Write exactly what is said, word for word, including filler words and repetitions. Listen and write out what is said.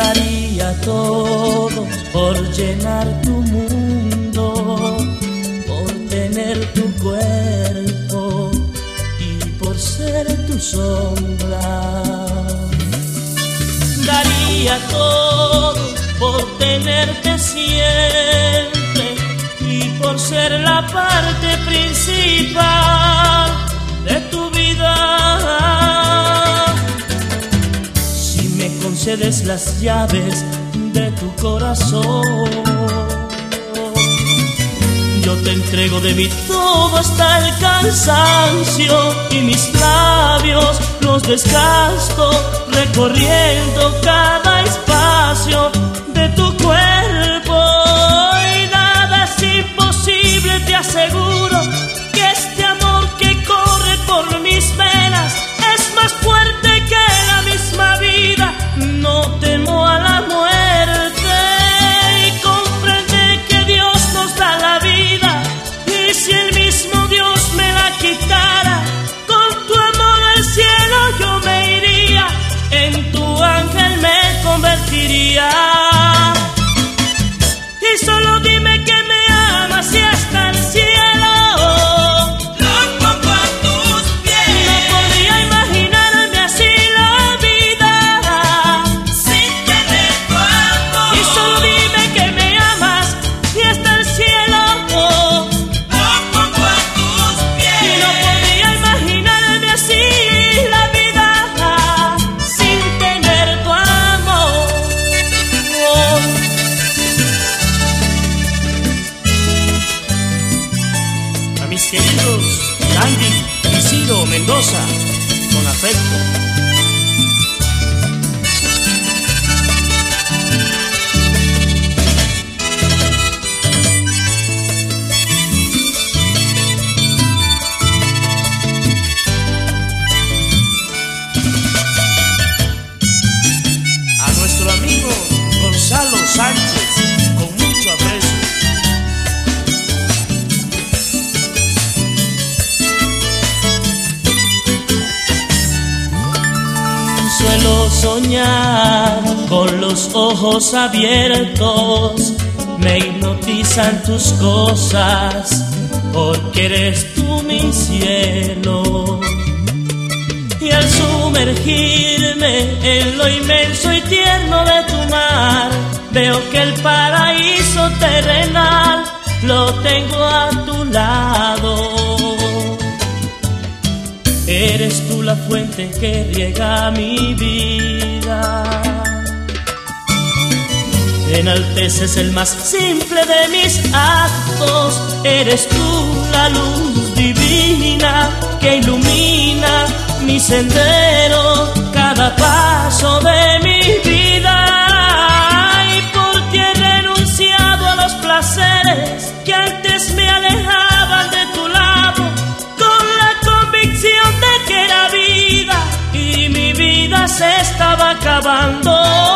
Daría todo por llenar tu mundo, por tener tu cuerpo y por ser tu sombra. Daría todo por tenerte siempre y por ser la parte principal de tu vida. Si me concedes las llaves de tu corazón, yo te entrego de mí todo hasta el cansancio, y mis labios los desgasto recorriendo cada espacio de tu cuerpo. Y nada es imposible, te aseguro que este amor que corre por mis venas es más fuerte que la misma vida. No temo a la muerte y comprende que Dios nos da la vida, y si el mismo Dios me la quitara, con tu amor al cielo yo me iría, en tu ángel me convertiría. Y solo dime que me amas y hasta el cielo lo pongo a tus pies. no podría imaginarme así la vida sin tener tu amor. y solo dime que me amas y hasta el cielo Lo pongo a tus y pies. no podría imaginarme así la vida sin tener tu amor. A mis queridos Landy y Ciro Mendoza, con afecto. A nuestro amigo Gonzalo Sánchez, con mucho aprecio. Suelo soñar con los ojos abiertos, me hipnotizan tus cosas, porque eres tú mi cielo. Y al sumergirme en lo inmenso y tierno de tu mar, veo que el paraíso terrenal lo tengo a tu lado. Eres tú la fuente que riega mi vida, enalteces el más simple de mis actos. Eres tú la luz divina que ilumina mi sendero, cada paso de mi vida. Y por ti he renunciado a los placeres que antes me alejaban de tu lado, con la convicción de que era vida y mi vida se estaba acabando.